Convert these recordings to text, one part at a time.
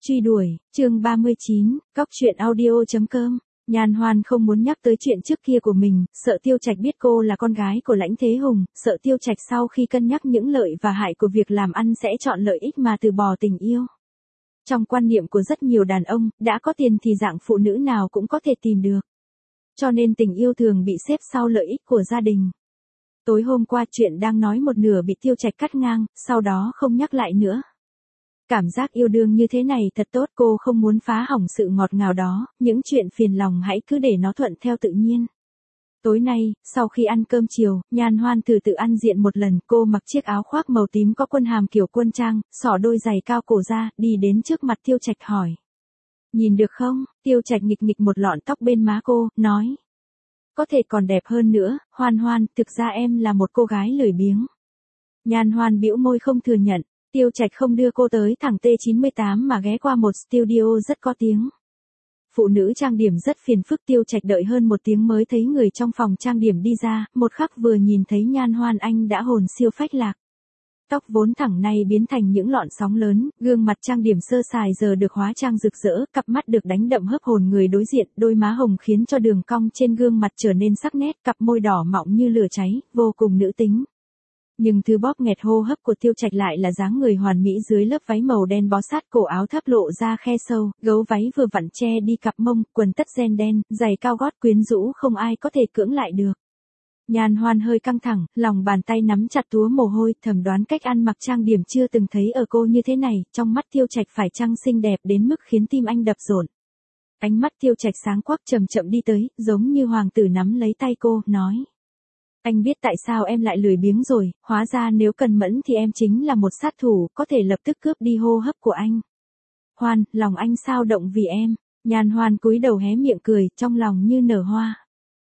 Truy đuổi, chương 39, Cóc truyện audio.com. Nhan Hoan không muốn nhắc tới chuyện trước kia của mình, sợ Tiêu Trạch biết cô là con gái của Lãnh Thế Hùng, sợ Tiêu Trạch sau khi cân nhắc những lợi và hại của việc làm ăn sẽ chọn lợi ích mà từ bỏ tình yêu. Trong quan niệm của rất nhiều đàn ông, đã có tiền thì dạng phụ nữ nào cũng có thể tìm được. Cho nên tình yêu thường bị xếp sau lợi ích của gia đình. Tối hôm qua chuyện đang nói một nửa bị Tiêu Trạch cắt ngang, sau đó không nhắc lại nữa. Cảm giác yêu đương như thế này thật tốt, cô không muốn phá hỏng sự ngọt ngào đó, những chuyện phiền lòng hãy cứ để nó thuận theo tự nhiên. Tối nay, sau khi ăn cơm chiều, Nhan Hoan tự ăn diện một lần, cô mặc chiếc áo khoác màu tím có quân hàm kiểu quân trang, xỏ đôi giày cao cổ ra, đi đến trước mặt Tiêu Trạch hỏi. Nhìn được không? Tiêu Trạch nghịch nghịch một lọn tóc bên má cô, nói. Có thể còn đẹp hơn nữa, Hoan Hoan, thực ra em là một cô gái lười biếng. Nhan Hoan bĩu môi không thừa nhận. Tiêu Trạch không đưa cô tới thẳng T98 mà ghé qua một studio rất có tiếng. Phụ nữ trang điểm rất phiền phức, Tiêu Trạch đợi hơn một tiếng mới thấy người trong phòng trang điểm đi ra, một khắc vừa nhìn thấy Nhan Hoan anh đã hồn siêu phách lạc. Tóc vốn thẳng nay biến thành những lọn sóng lớn, gương mặt trang điểm sơ sài giờ được hóa trang rực rỡ, cặp mắt được đánh đậm hấp hồn người đối diện, đôi má hồng khiến cho đường cong trên gương mặt trở nên sắc nét, cặp môi đỏ mọng như lửa cháy, vô cùng nữ tính. Nhưng thứ bóp nghẹt hô hấp của Tiêu Trạch lại là dáng người hoàn mỹ dưới lớp váy màu đen bó sát cổ, áo thấp lộ ra khe sâu, gấu váy vừa vặn che đi cặp mông, quần tất ren đen, giày cao gót quyến rũ không ai có thể cưỡng lại được. Nhan Hoan hơi căng thẳng, lòng bàn tay nắm chặt túa mồ hôi, thầm đoán cách ăn mặc trang điểm chưa từng thấy ở cô như thế này, trong mắt Tiêu Trạch phải chăng xinh đẹp đến mức khiến tim anh đập rộn. Ánh mắt Tiêu Trạch sáng quắc chậm chậm đi tới, giống như hoàng tử nắm lấy tay cô, nói. Anh biết tại sao em lại lười biếng rồi, hóa ra nếu cần mẫn thì em chính là một sát thủ, có thể lập tức cướp đi hô hấp của anh. Hoan, lòng anh sao động vì em. Nhan Hoan cúi đầu hé miệng cười, trong lòng như nở hoa.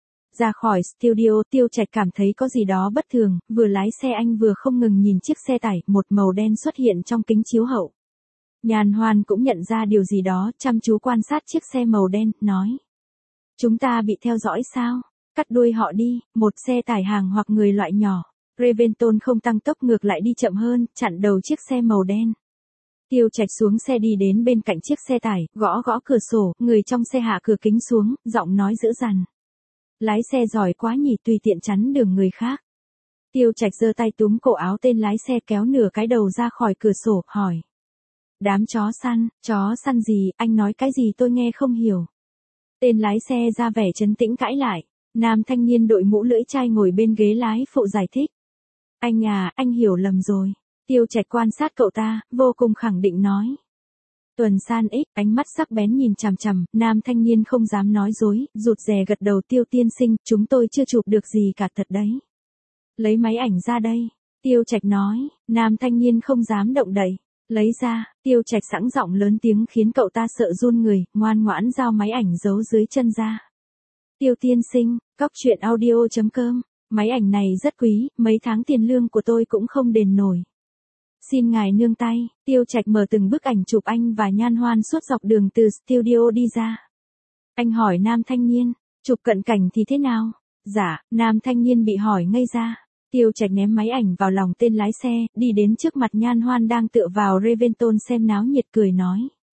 Ra khỏi studio, Tiêu Trạch cảm thấy có gì đó bất thường, vừa lái xe anh vừa không ngừng nhìn chiếc xe tải, một màu đen xuất hiện trong kính chiếu hậu. Nhan Hoan cũng nhận ra điều gì đó, chăm chú quan sát chiếc xe màu đen, nói. Chúng ta bị theo dõi sao? Cắt đuôi họ đi, một xe tải hàng hoặc người loại nhỏ. Reventon không tăng tốc ngược lại đi chậm hơn, chặn đầu chiếc xe màu đen. Tiêu Trạch xuống xe đi đến bên cạnh chiếc xe tải, gõ gõ cửa sổ, người trong xe hạ cửa kính xuống, giọng nói dữ dằn. Lái xe giỏi quá nhỉ, tùy tiện chắn đường người khác. Tiêu Trạch giơ tay túm cổ áo tên lái xe kéo nửa cái đầu ra khỏi cửa sổ, hỏi. Đám chó săn gì, anh nói cái gì tôi nghe không hiểu. Tên lái xe ra vẻ trấn tĩnh cãi lại. Nam thanh niên đội mũ lưỡi chai ngồi bên ghế lái phụ giải thích. Anh à, anh hiểu lầm rồi. Tiêu Trạch quan sát cậu ta, vô cùng khẳng định nói. Tuần San X, ánh mắt sắc bén nhìn chằm chằm, nam thanh niên không dám nói dối, rụt rè gật đầu. Tiêu tiên sinh, chúng tôi chưa chụp được gì cả thật đấy. Lấy máy ảnh ra đây. Tiêu Trạch nói, nam thanh niên không dám động đậy. Lấy ra, Tiêu Trạch sẵn giọng lớn tiếng khiến cậu ta sợ run người, ngoan ngoãn giao máy ảnh giấu dưới chân ra. Tiêu tiên sinh, Cóc truyện audio.com, máy ảnh này rất quý, mấy tháng tiền lương của tôi cũng không đền nổi. Xin ngài nương tay. Tiêu Trạch mở từng bức ảnh chụp anh và Nhan Hoan suốt dọc đường từ studio đi ra. Anh hỏi nam thanh niên, chụp cận cảnh thì thế nào? Dạ, nam thanh niên bị hỏi ngây ra. Tiêu Trạch ném máy ảnh vào lòng tên lái xe, đi đến trước mặt Nhan Hoan đang tựa vào Reventon xem náo nhiệt, cười nói.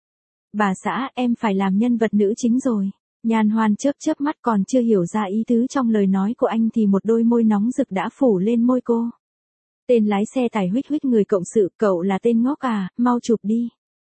Bà xã, em phải làm nhân vật nữ chính rồi. Nhan Hoan chớp mắt, còn chưa hiểu ra ý tứ trong lời nói của anh thì một đôi môi nóng rực đã phủ lên môi cô. Tên lái xe tải huých người cộng sự, cậu là tên ngốc à, mau chụp đi.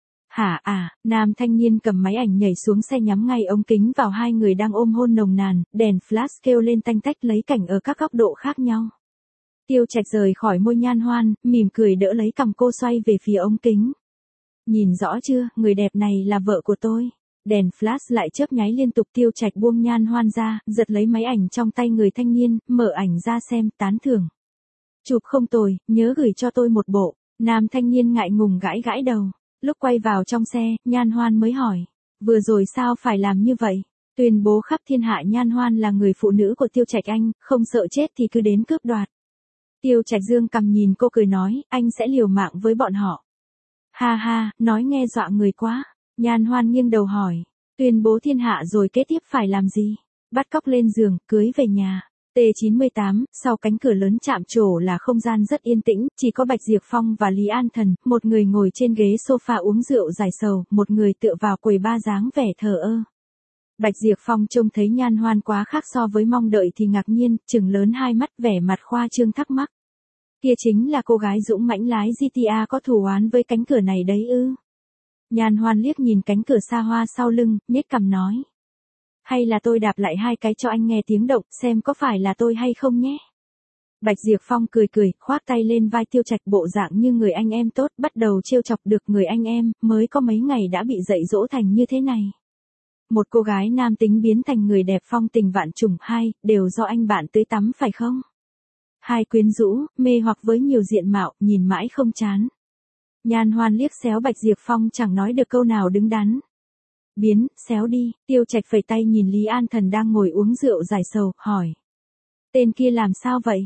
Hả à, nam thanh niên cầm máy ảnh nhảy xuống xe nhắm ngay ống kính vào hai người đang ôm hôn nồng nàn, đèn flash kêu lên tanh tách lấy cảnh ở các góc độ khác nhau. Tiêu Trạch rời khỏi môi Nhan Hoan, mỉm cười đỡ lấy cằm cô xoay về phía ống kính. Nhìn rõ chưa, người đẹp này là vợ của tôi. Đèn flash lại chớp nháy liên tục. Tiêu Trạch buông Nhan Hoan ra, giật lấy máy ảnh trong tay người thanh niên, mở ảnh ra xem, tán thưởng. Chụp không tồi, nhớ gửi cho tôi một bộ. Nam thanh niên ngại ngùng gãi đầu. Lúc quay vào trong xe, Nhan Hoan mới hỏi. Vừa rồi sao phải làm như vậy? Tuyên bố khắp thiên hạ Nhan Hoan là người phụ nữ của Tiêu Trạch anh, không sợ chết thì cứ đến cướp đoạt. Tiêu Trạch dương cằm nhìn cô cười nói, anh sẽ liều mạng với bọn họ. Ha ha, nói nghe dọa người quá. Nhan Hoan nghiêng đầu hỏi, tuyên bố thiên hạ rồi kế tiếp phải làm gì? Bắt cóc lên giường, cưới về nhà. T98, sau cánh cửa lớn chạm trổ là không gian rất yên tĩnh, chỉ có Bạch Diệp Phong và Lý An Thần, một người ngồi trên ghế sofa uống rượu giải sầu, một người tựa vào quầy ba dáng vẻ thờ ơ. Bạch Diệp Phong trông thấy Nhan Hoan quá khác so với mong đợi thì ngạc nhiên, trừng lớn hai mắt vẻ mặt khoa trương thắc mắc. Kia chính là cô gái dũng mãnh lái GTA có thù oán với cánh cửa này đấy ư? Nhan Hoan liếc nhìn cánh cửa xa hoa sau lưng, nhếch cằm nói. Hay là tôi đạp lại hai cái cho anh nghe tiếng động, xem có phải là tôi hay không nhé. Bạch Diệp Phong cười cười, khoác tay lên vai Tiêu Trạch bộ dạng như người anh em tốt, bắt đầu trêu chọc được người anh em, mới có mấy ngày đã bị dạy dỗ thành như thế này. Một cô gái nam tính biến thành người đẹp phong tình vạn trùng, hai, đều do anh bạn tưới tắm phải không? Hai quyến rũ, mê hoặc với nhiều diện mạo, nhìn mãi không chán. Nhan Hoan liếc xéo Bạch Diệp Phong chẳng nói được câu nào đứng đắn. Biến, xéo đi, Tiêu Trạch phẩy tay nhìn Lý An Thần đang ngồi uống rượu giải sầu, hỏi. Tên kia làm sao vậy?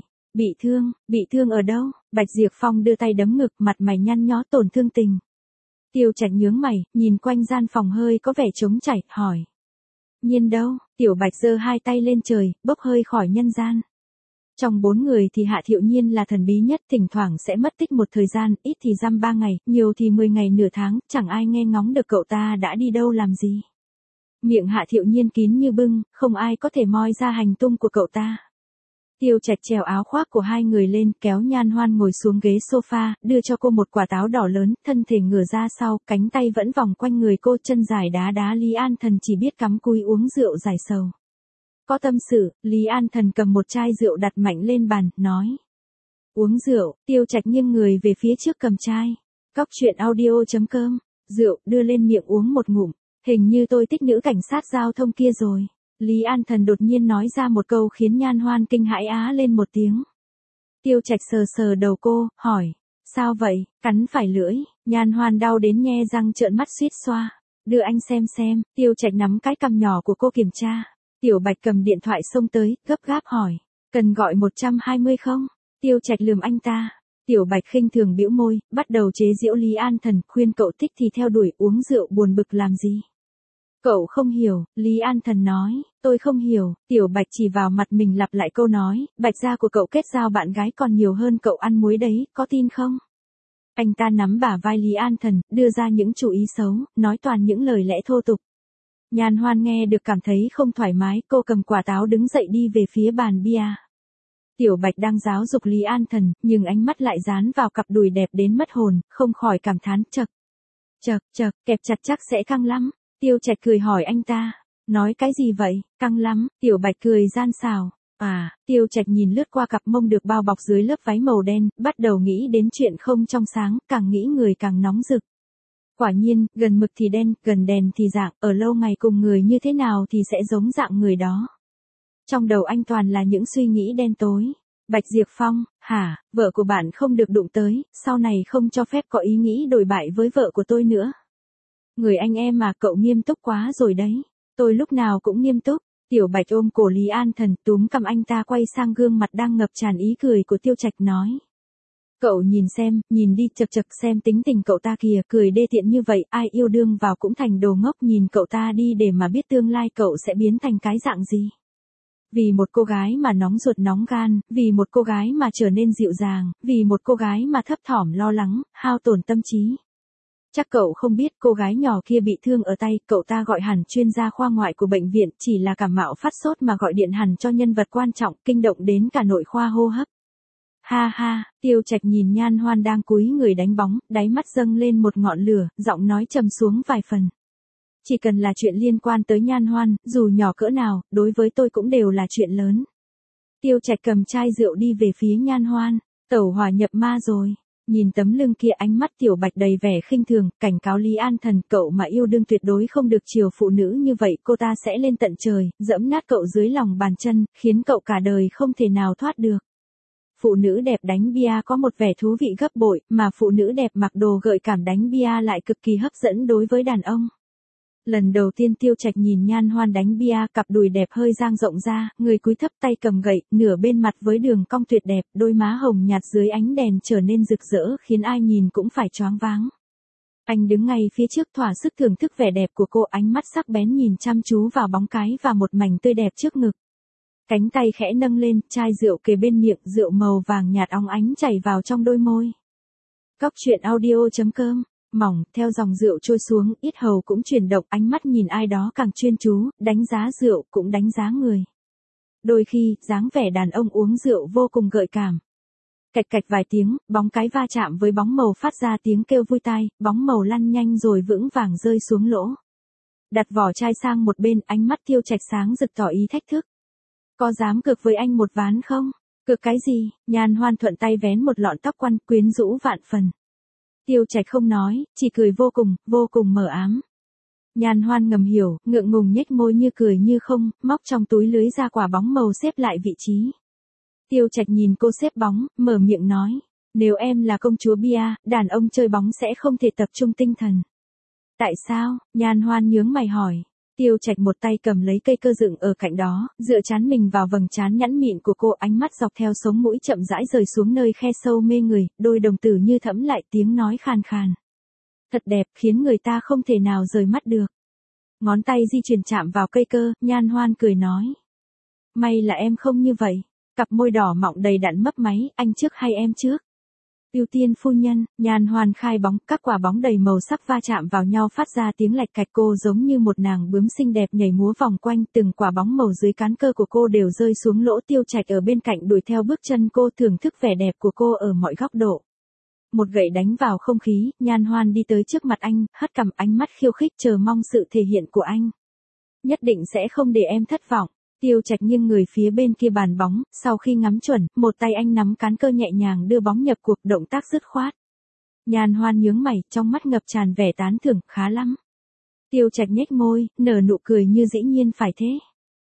Bị thương ở đâu? Bạch Diệp Phong đưa tay đấm ngực, mặt mày nhăn nhó tổn thương tình. Tiêu Trạch nhướng mày, nhìn quanh gian phòng hơi có vẻ trống trải, hỏi. Nhiên đâu? Tiểu Bạch giơ hai tay lên trời, bốc hơi khỏi nhân gian. Trong 4 người thì Hạ Thiệu Nhiên là thần bí nhất, thỉnh thoảng sẽ mất tích một thời gian, ít thì dăm 3 ngày, nhiều thì 10 ngày nửa tháng, chẳng ai nghe ngóng được cậu ta đã đi đâu làm gì. Miệng Hạ Thiệu Nhiên kín như bưng, không ai có thể moi ra hành tung của cậu ta. Tiêu Trạch trèo áo khoác của hai người lên, kéo Nhan Hoan ngồi xuống ghế sofa, đưa cho cô một quả táo đỏ lớn, thân thể ngửa ra sau, cánh tay vẫn vòng quanh người cô, chân dài đá đá. Lý An Thần chỉ biết cắm cúi uống rượu giải sầu. Có tâm sự, Lý An Thần cầm một chai rượu đặt mạnh lên bàn, nói. Uống rượu, Tiêu Trạch nghiêng người về phía trước cầm chai. Cóc truyện audio.com, rượu, đưa lên miệng uống một ngụm. Hình như tôi thích nữ cảnh sát giao thông kia rồi. Lý An Thần đột nhiên nói ra một câu khiến Nhan Hoan kinh hãi á lên một tiếng. Tiêu Trạch sờ sờ đầu cô, hỏi. Sao vậy, cắn phải lưỡi, Nhan Hoan đau đến nhe răng trợn mắt suýt xoa. Đưa anh xem, Tiêu Trạch nắm cái cằm nhỏ của cô kiểm tra. Tiểu Bạch cầm điện thoại xông tới, gấp gáp hỏi. Cần gọi 120 không? Tiêu Trạch lườm anh ta. Tiểu Bạch khinh thường bĩu môi, bắt đầu chế giễu Lý An Thần, khuyên cậu thích thì theo đuổi, uống rượu buồn bực làm gì. Cậu không hiểu, Lý An Thần nói, tôi không hiểu. Tiểu Bạch chỉ vào mặt mình lặp lại câu nói, Bạch gia của cậu kết giao bạn gái còn nhiều hơn cậu ăn muối đấy, có tin không? Anh ta nắm bả vai Lý An Thần, đưa ra những chủ ý xấu, nói toàn những lời lẽ thô tục. Nhan Hoan nghe được cảm thấy không thoải mái, cô cầm quả táo đứng dậy đi về phía bàn bia. Tiểu Bạch đang giáo dục Lý An Thần, nhưng ánh mắt lại dán vào cặp đùi đẹp đến mất hồn, không khỏi cảm thán chậc, kẹp chặt chắc sẽ căng lắm. Tiêu Trạch cười hỏi anh ta, nói cái gì vậy, căng lắm. Tiểu Bạch cười gian xảo. Tiêu Trạch nhìn lướt qua cặp mông được bao bọc dưới lớp váy màu đen, bắt đầu nghĩ đến chuyện không trong sáng, càng nghĩ người càng nóng rực. Quả nhiên, gần mực thì đen, gần đèn thì dạng, ở lâu ngày cùng người như thế nào thì sẽ giống dạng người đó. Trong đầu anh toàn là những suy nghĩ đen tối. Bạch Diệp Phong, hả, vợ của bạn không được đụng tới, sau này không cho phép có ý nghĩ đổi bại với vợ của tôi nữa. Người anh em mà, cậu nghiêm túc quá rồi đấy. Tôi lúc nào cũng nghiêm túc. Tiểu Bạch ôm cổ Lý An Thần, túm cầm anh ta quay sang gương mặt đang ngập tràn ý cười của Tiêu Trạch nói. Cậu nhìn xem, nhìn đi chậc xem tính tình cậu ta kìa, cười đê tiện như vậy, ai yêu đương vào cũng thành đồ ngốc, nhìn cậu ta đi để mà biết tương lai cậu sẽ biến thành cái dạng gì. Vì một cô gái mà nóng ruột nóng gan, vì một cô gái mà trở nên dịu dàng, vì một cô gái mà thấp thỏm lo lắng, hao tổn tâm trí. Chắc cậu không biết cô gái nhỏ kia bị thương ở tay, cậu ta gọi hẳn chuyên gia khoa ngoại của bệnh viện, chỉ là cảm mạo phát sốt mà gọi điện hẳn cho nhân vật quan trọng, kinh động đến cả nội khoa hô hấp. Ha ha, Tiêu Trạch nhìn Nhan Hoan đang cúi người đánh bóng, đáy mắt dâng lên một ngọn lửa, giọng nói trầm xuống vài phần. Chỉ cần là chuyện liên quan tới Nhan Hoan, dù nhỏ cỡ nào, đối với tôi cũng đều là chuyện lớn. Tiêu Trạch cầm chai rượu đi về phía Nhan Hoan, tẩu hỏa nhập ma rồi. Nhìn tấm lưng kia, ánh mắt Tiểu Bạch đầy vẻ khinh thường, cảnh cáo Lý An Thần, cậu mà yêu đương tuyệt đối không được chiều phụ nữ như vậy, cô ta sẽ lên tận trời, dẫm nát cậu dưới lòng bàn chân, khiến cậu cả đời không thể nào thoát được. Phụ nữ đẹp đánh bia có một vẻ thú vị gấp bội, mà phụ nữ đẹp mặc đồ gợi cảm đánh bia lại cực kỳ hấp dẫn đối với đàn ông. Lần đầu tiên Tiêu Trạch nhìn Nhan Hoan đánh bia, cặp đùi đẹp hơi dang rộng ra, người cúi thấp tay cầm gậy, nửa bên mặt với đường cong tuyệt đẹp, đôi má hồng nhạt dưới ánh đèn trở nên rực rỡ khiến ai nhìn cũng phải choáng váng. Anh đứng ngay phía trước thỏa sức thưởng thức vẻ đẹp của cô, ánh mắt sắc bén nhìn chăm chú vào bóng cái và một mảnh tươi đẹp trước ngực. Cánh tay khẽ nâng lên, chai rượu kề bên miệng, rượu màu vàng nhạt óng ánh chảy vào trong đôi môi. Cóc truyện audio.com, mỏng, theo dòng rượu trôi xuống, yết hầu cũng chuyển động, ánh mắt nhìn ai đó càng chuyên chú, đánh giá rượu cũng đánh giá người. Đôi khi, dáng vẻ đàn ông uống rượu vô cùng gợi cảm. Cạch cạch vài tiếng, bóng cái va chạm với bóng màu phát ra tiếng kêu vui tai, bóng màu lăn nhanh rồi vững vàng rơi xuống lỗ. Đặt vỏ chai sang một bên, ánh mắt Tiêu Trạch sáng rực tỏ ý thách thức. Có dám cược với anh một ván không? Cược cái gì? Nhan Hoan thuận tay vén một lọn tóc quăn, quyến rũ vạn phần. Tiêu Trạch không nói, chỉ cười vô cùng mờ ám. Nhan Hoan ngầm hiểu, ngượng ngùng nhếch môi như cười như không, móc trong túi lưới ra quả bóng màu xếp lại vị trí. Tiêu Trạch nhìn cô xếp bóng, mở miệng nói, nếu em là công chúa bia, đàn ông chơi bóng sẽ không thể tập trung tinh thần. Tại sao? Nhan Hoan nhướng mày hỏi. Tiêu Trạch một tay cầm lấy cây cơ dựng ở cạnh đó, dựa trán mình vào vầng trán nhẵn mịn của cô, ánh mắt dọc theo sống mũi chậm rãi rời xuống nơi khe sâu mê người, đôi đồng tử như thẫm lại, tiếng nói khàn khàn. Thật đẹp, khiến người ta không thể nào rời mắt được. Ngón tay di chuyển chạm vào cây cơ, Nhan Hoan cười nói. May là em không như vậy. Cặp môi đỏ mọng đầy đặn mấp máy, anh trước hay em trước? Ưu tiên phu nhân. Nhan Hoan khai bóng, các quả bóng đầy màu sắc va chạm vào nhau phát ra tiếng lạch cạch, cô giống như một nàng bướm xinh đẹp nhảy múa vòng quanh, từng quả bóng màu dưới cán cơ của cô đều rơi xuống lỗ. Tiêu Trạch ở bên cạnh đuổi theo bước chân cô, thưởng thức vẻ đẹp của cô ở mọi góc độ. Một gậy đánh vào không khí, Nhan Hoan đi tới trước mặt anh, hất cằm, ánh mắt khiêu khích chờ mong sự thể hiện của anh. Nhất định sẽ không để em thất vọng. Tiêu Trạch nghiêng người phía bên kia bàn bóng, sau khi ngắm chuẩn, một tay anh nắm cán cơ nhẹ nhàng đưa bóng nhập cuộc, động tác dứt khoát. Nhan Hoan nhướng mày, trong mắt ngập tràn vẻ tán thưởng, khá lắm. Tiêu Trạch nhếch môi, nở nụ cười như dĩ nhiên phải thế.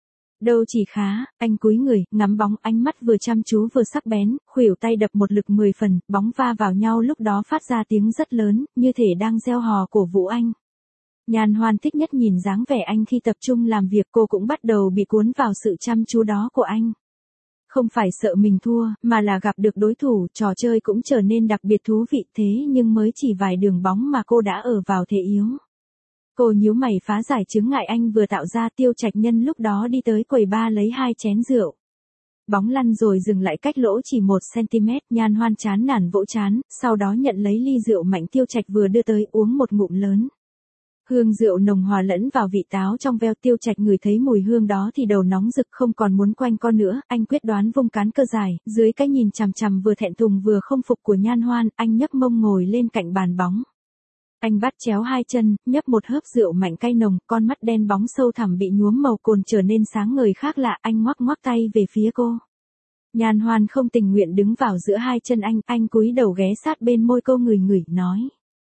Đâu chỉ khá, anh cúi người, ngắm bóng, ánh mắt vừa chăm chú vừa sắc bén, khuỷu tay đập một lực 10 phần, bóng va vào nhau lúc đó phát ra tiếng rất lớn, như thể đang reo hò cổ vũ anh. Nhan Hoan thích nhất nhìn dáng vẻ anh khi tập trung làm việc, cô cũng bắt đầu bị cuốn vào sự chăm chú đó của anh. Không phải sợ mình thua, mà là gặp được đối thủ, trò chơi cũng trở nên đặc biệt thú vị, thế nhưng mới chỉ vài đường bóng mà cô đã ở vào thế yếu. Cô nhíu mày phá giải chướng ngại anh vừa tạo ra. Tiêu Trạch nhân lúc đó đi tới quầy bar lấy 2 chén rượu. Bóng lăn rồi dừng lại cách lỗ chỉ 1 cm, Nhan Hoan chán nản vỗ chán, sau đó nhận lấy ly rượu mạnh Tiêu Trạch vừa đưa tới, uống một ngụm lớn. Hương rượu nồng hòa lẫn vào vị táo trong veo. Tiêu Trạch ngửi thấy mùi hương đó thì đầu nóng rực, không còn muốn quanh co nữa, anh quyết đoán vung cán cơ dài, dưới cái nhìn chằm chằm vừa thẹn thùng vừa không phục của Nhan Hoan, anh nhấc mông ngồi lên cạnh bàn bóng. Anh bắt chéo 2 chân, nhấp một hớp rượu mạnh cay nồng, con mắt đen bóng sâu thẳm bị nhuốm màu cồn trở nên sáng ngời khác lạ, anh ngoắc ngoắc tay về phía cô. Nhan Hoan không tình nguyện đứng vào giữa 2 chân anh cúi đầu ghé sát bên môi cô, ngửi ngửi, nói.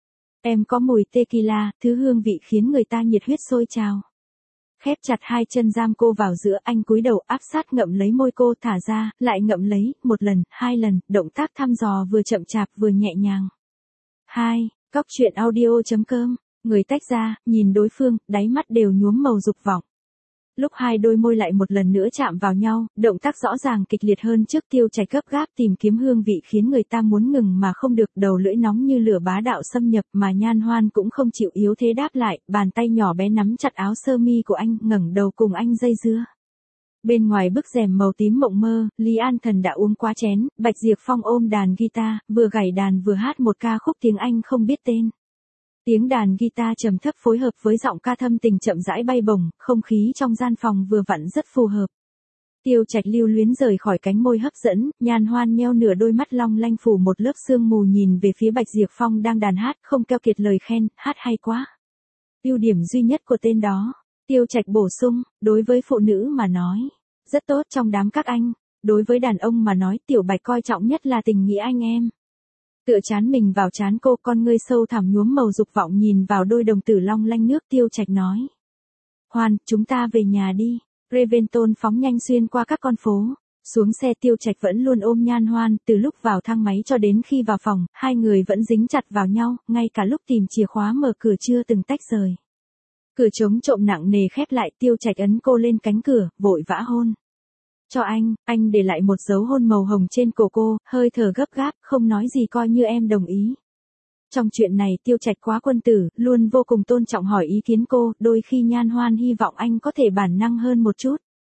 Em có mùi tequila, thứ hương vị khiến người ta nhiệt huyết sôi trào. Khép chặt 2 chân giam cô vào giữa, anh cúi đầu áp sát ngậm lấy môi cô, thả ra, lại ngậm lấy, 1 lần, 2 lần, động tác thăm dò vừa chậm chạp vừa nhẹ nhàng. 2. Cóc truyện audio.com, người tách ra, nhìn đối phương, đáy mắt đều nhuốm màu dục vọng. Lúc hai đôi môi lại một lần nữa chạm vào nhau, động tác rõ ràng kịch liệt hơn trước. Tiêu Trạch gấp gáp tìm kiếm hương vị khiến người ta muốn ngừng mà không được, đầu lưỡi nóng như lửa bá đạo xâm nhập, mà Nhan Hoan cũng không chịu yếu thế đáp lại, bàn tay nhỏ bé nắm chặt áo sơ mi của anh, ngẩng đầu cùng anh dây dưa. Bên ngoài bức rèm màu tím mộng mơ, Lý An Thần đã uống quá chén, Bạch Diệp Phong ôm đàn guitar, vừa gảy đàn vừa hát một ca khúc tiếng Anh không biết tên. Tiếng đàn guitar trầm thấp phối hợp với giọng ca thâm tình chậm rãi bay bổng, không khí trong gian phòng vừa vặn rất phù hợp. Tiêu Trạch lưu luyến rời khỏi cánh môi hấp dẫn, Nhan Hoan nheo nửa đôi mắt long lanh phủ một lớp sương mù nhìn về phía Bạch Diệp Phong đang đàn hát, không keo kiệt lời khen, hát hay quá. Ưu điểm duy nhất của tên đó, Tiêu Trạch bổ sung, đối với phụ nữ mà nói, rất tốt trong đám các anh, đối với đàn ông mà nói Tiểu Bạch coi trọng nhất là tình nghĩa anh em. Tựa chán mình vào chán cô, con ngươi sâu thẳm nhuốm màu dục vọng nhìn vào đôi đồng tử long lanh nước. Tiêu Trạch nói. Hoan, chúng ta về nhà đi. Raventon phóng nhanh xuyên qua các con phố. Xuống xe Tiêu Trạch vẫn luôn ôm Nhan Hoan, từ lúc vào thang máy cho đến khi vào phòng, hai người vẫn dính chặt vào nhau, ngay cả lúc tìm chìa khóa mở cửa chưa từng tách rời. Cửa chống trộm nặng nề khép lại, Tiêu Trạch ấn cô lên cánh cửa, vội vã hôn. Cho anh để lại một dấu hôn màu hồng trên cổ cô, hơi thở gấp gáp, không nói gì coi như em đồng ý. Trong chuyện này Tiêu Trạch quá quân tử, luôn vô cùng tôn trọng hỏi ý kiến cô, đôi khi Nhan Hoan hy vọng anh có thể bản năng hơn một chút.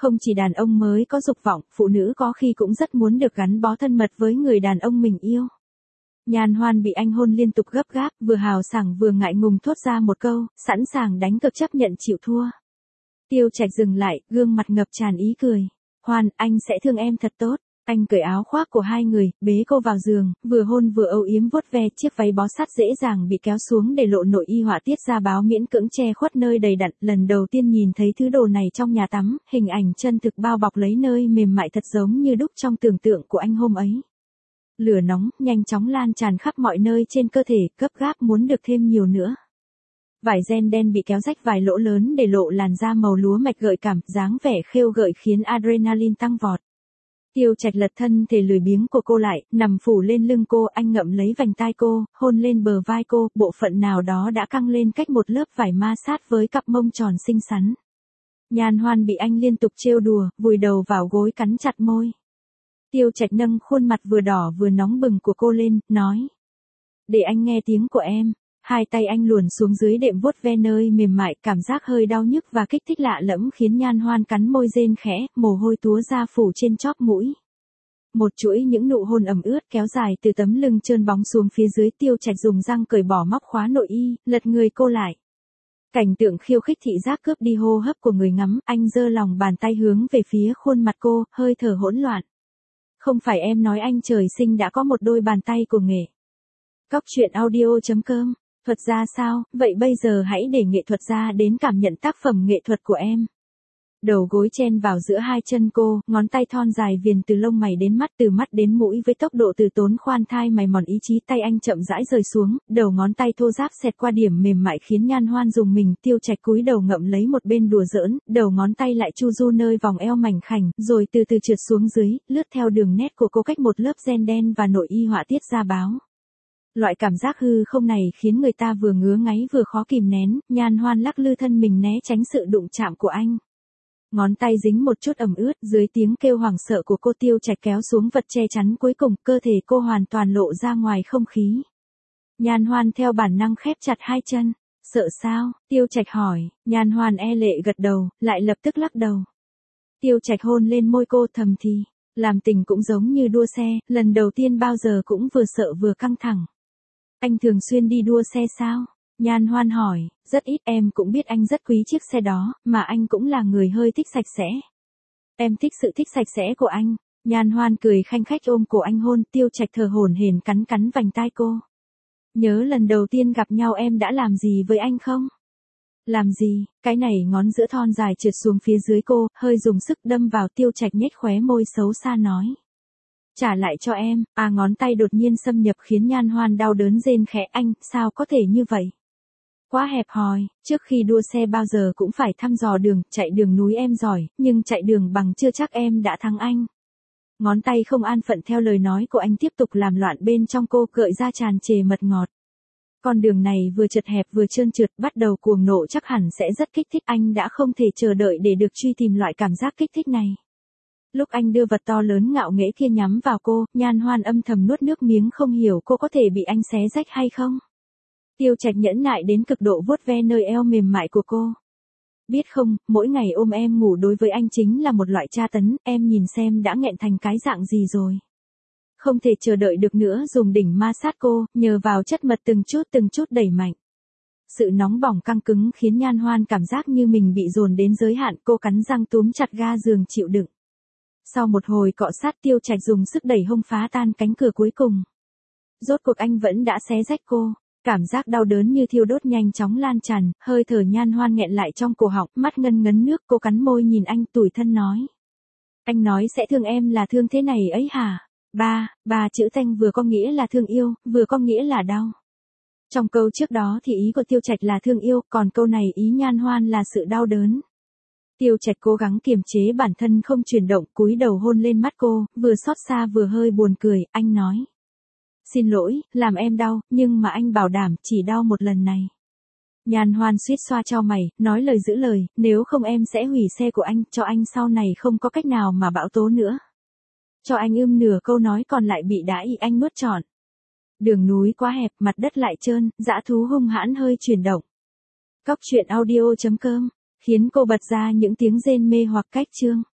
Không chỉ đàn ông mới có dục vọng, phụ nữ có khi cũng rất muốn được gắn bó thân mật với người đàn ông mình yêu. Nhan Hoan bị anh hôn liên tục gấp gáp, vừa hào sảng vừa ngại ngùng thốt ra một câu, sẵn sàng đánh cược chấp nhận chịu thua. Tiêu Trạch dừng lại, gương mặt ngập tràn ý cười. Hoan, anh sẽ thương em thật tốt. Anh cởi áo khoác của hai người, bế cô vào giường, vừa hôn vừa âu yếm vuốt ve chiếc váy bó sát dễ dàng bị kéo xuống để lộ nội y họa tiết ra báo miễn cưỡng che khuất nơi đầy đặn. Lần đầu tiên nhìn thấy thứ đồ này trong nhà tắm, hình ảnh chân thực bao bọc lấy nơi mềm mại thật giống như đúc trong tưởng tượng của anh hôm ấy. Lửa nóng, nhanh chóng lan tràn khắp mọi nơi trên cơ thể, gấp gáp muốn được thêm nhiều nữa. Vải ren đen bị kéo rách vài lỗ lớn để lộ làn da màu lúa mạch gợi cảm, dáng vẻ khêu gợi khiến adrenaline tăng vọt. Tiêu Trạch lật thân thể lười biếng của cô lại, nằm phủ lên lưng cô, anh ngậm lấy vành tai cô, hôn lên bờ vai cô, bộ phận nào đó đã căng lên cách một lớp vải ma sát với cặp mông tròn xinh xắn. Nhan Hoan bị anh liên tục trêu đùa, vùi đầu vào gối cắn chặt môi. Tiêu Trạch nâng khuôn mặt vừa đỏ vừa nóng bừng của cô lên, nói. Để anh nghe tiếng của em. Hai tay anh luồn xuống dưới đệm vuốt ve nơi mềm mại, cảm giác hơi đau nhức và kích thích lạ lẫm khiến Nhan Hoan cắn môi rên khẽ, mồ hôi túa ra phủ trên chóp mũi. Một chuỗi những nụ hôn ẩm ướt kéo dài từ tấm lưng trơn bóng xuống phía dưới. Tiêu Trạch dùng răng cởi bỏ móc khóa nội y, lật người cô lại. Cảnh tượng khiêu khích thị giác cướp đi hô hấp của người ngắm, anh giơ lòng bàn tay hướng về phía khuôn mặt cô, hơi thở hỗn loạn. Không phải em nói anh trời sinh đã có một đôi bàn tay của nghệ. Cóc truyện audio.com. Thuật ra sao, vậy bây giờ hãy để nghệ thuật gia đến cảm nhận tác phẩm nghệ thuật của em. Đầu gối chen vào giữa hai chân cô, ngón tay thon dài viền từ lông mày đến mắt, từ mắt đến mũi với tốc độ từ tốn khoan thai mày mòn ý chí. Tay anh chậm rãi rời xuống, đầu ngón tay thô ráp xẹt qua điểm mềm mại khiến Nhan Hoan dùng mình. Tiêu Trạch cúi đầu ngậm lấy một bên đùa giỡn, đầu ngón tay lại chu du nơi vòng eo mảnh khảnh, rồi từ từ trượt xuống dưới, lướt theo đường nét của cô cách một lớp ren đen và nội y họa tiết ra báo. Loại cảm giác hư không này khiến người ta vừa ngứa ngáy vừa khó kìm nén. Nhan Hoan lắc lư thân mình né tránh sự đụng chạm của anh. Ngón tay dính một chút ẩm ướt, dưới tiếng kêu hoảng sợ của cô, Tiêu Trạch kéo xuống vật che chắn cuối cùng, cơ thể cô hoàn toàn lộ ra ngoài không khí. Nhan Hoan theo bản năng khép chặt hai chân. Sợ sao? Tiêu Trạch hỏi. Nhan Hoan e lệ gật đầu, lại lập tức lắc đầu. Tiêu Trạch hôn lên môi cô thầm thì. Làm tình cũng giống như đua xe, lần đầu tiên bao giờ cũng vừa sợ vừa căng thẳng. Anh thường xuyên đi đua xe sao? Nhan Hoan hỏi. Rất ít, em cũng biết anh rất quý chiếc xe đó, mà anh cũng là người hơi thích sạch sẽ. Em thích sự thích sạch sẽ của anh. Nhan Hoan cười khanh khách ôm cổ anh hôn. Tiêu Trạch thở hổn hển cắn cắn vành tai cô. Nhớ lần đầu tiên gặp nhau em đã làm gì với anh không? Làm gì? Cái này ngón giữa thon dài trượt xuống phía dưới cô, hơi dùng sức đâm vào. Tiêu Trạch nhếch khóe môi xấu xa nói. Trả lại cho em. Ngón tay đột nhiên xâm nhập khiến Nhan Hoan đau đớn rên khẽ. Anh, sao có thể như vậy? Quá hẹp hòi, trước khi đua xe bao giờ cũng phải thăm dò đường, chạy đường núi em giỏi, nhưng chạy đường bằng chưa chắc em đã thắng anh. Ngón tay không an phận theo lời nói của anh tiếp tục làm loạn bên trong cô, gợi ra tràn trề mật ngọt. Con đường này vừa chật hẹp vừa trơn trượt, bắt đầu cuồng nộ chắc hẳn sẽ rất kích thích. Anh đã không thể chờ đợi để được truy tìm loại cảm giác kích thích này. Lúc anh đưa vật to lớn ngạo nghễ kia nhắm vào cô, Nhan Hoan âm thầm nuốt nước miếng, không hiểu cô có thể bị anh xé rách hay không. Tiêu Trạch nhẫn nại đến cực độ vuốt ve nơi eo mềm mại của cô. Biết không, mỗi ngày ôm em ngủ đối với anh chính là một loại tra tấn, em nhìn xem đã nghẹn thành cái dạng gì rồi. Không thể chờ đợi được nữa, dùng đỉnh ma sát cô, nhờ vào chất mật từng chút đẩy mạnh. Sự nóng bỏng căng cứng khiến Nhan Hoan cảm giác như mình bị dồn đến giới hạn, cô cắn răng túm chặt ga giường chịu đựng. Sau một hồi cọ sát, Tiêu Trạch dùng sức đẩy hông phá tan cánh cửa cuối cùng. Rốt cuộc anh vẫn đã xé rách cô. Cảm giác đau đớn như thiêu đốt nhanh chóng lan tràn, hơi thở Nhan Hoan nghẹn lại trong cổ họng, mắt ngân ngấn nước. Cô cắn môi nhìn anh, tủi thân nói. Anh nói sẽ thương em là thương thế này ấy hả? Ba chữ thanh vừa có nghĩa là thương yêu, vừa có nghĩa là đau. Trong câu trước đó thì ý của Tiêu Trạch là thương yêu, còn câu này ý Nhan Hoan là sự đau đớn. Tiêu Trạch cố gắng kiềm chế bản thân không chuyển động, cúi đầu hôn lên mắt cô, vừa xót xa vừa hơi buồn cười. Anh nói. Xin lỗi, làm em đau, nhưng mà anh bảo đảm chỉ đau một lần này. Nhan Hoan suýt xoa cho mày, nói lời giữ lời, nếu không em sẽ hủy xe của anh, cho anh sau này không có cách nào mà bão tố nữa. Cho anh nửa câu nói còn lại bị đá ý anh nuốt trọn. Đường núi quá hẹp, mặt đất lại trơn, dã thú hung hãn hơi chuyển động. Cóc truyện audio.com khiến cô bật ra những tiếng rên mê hoặc cách chương.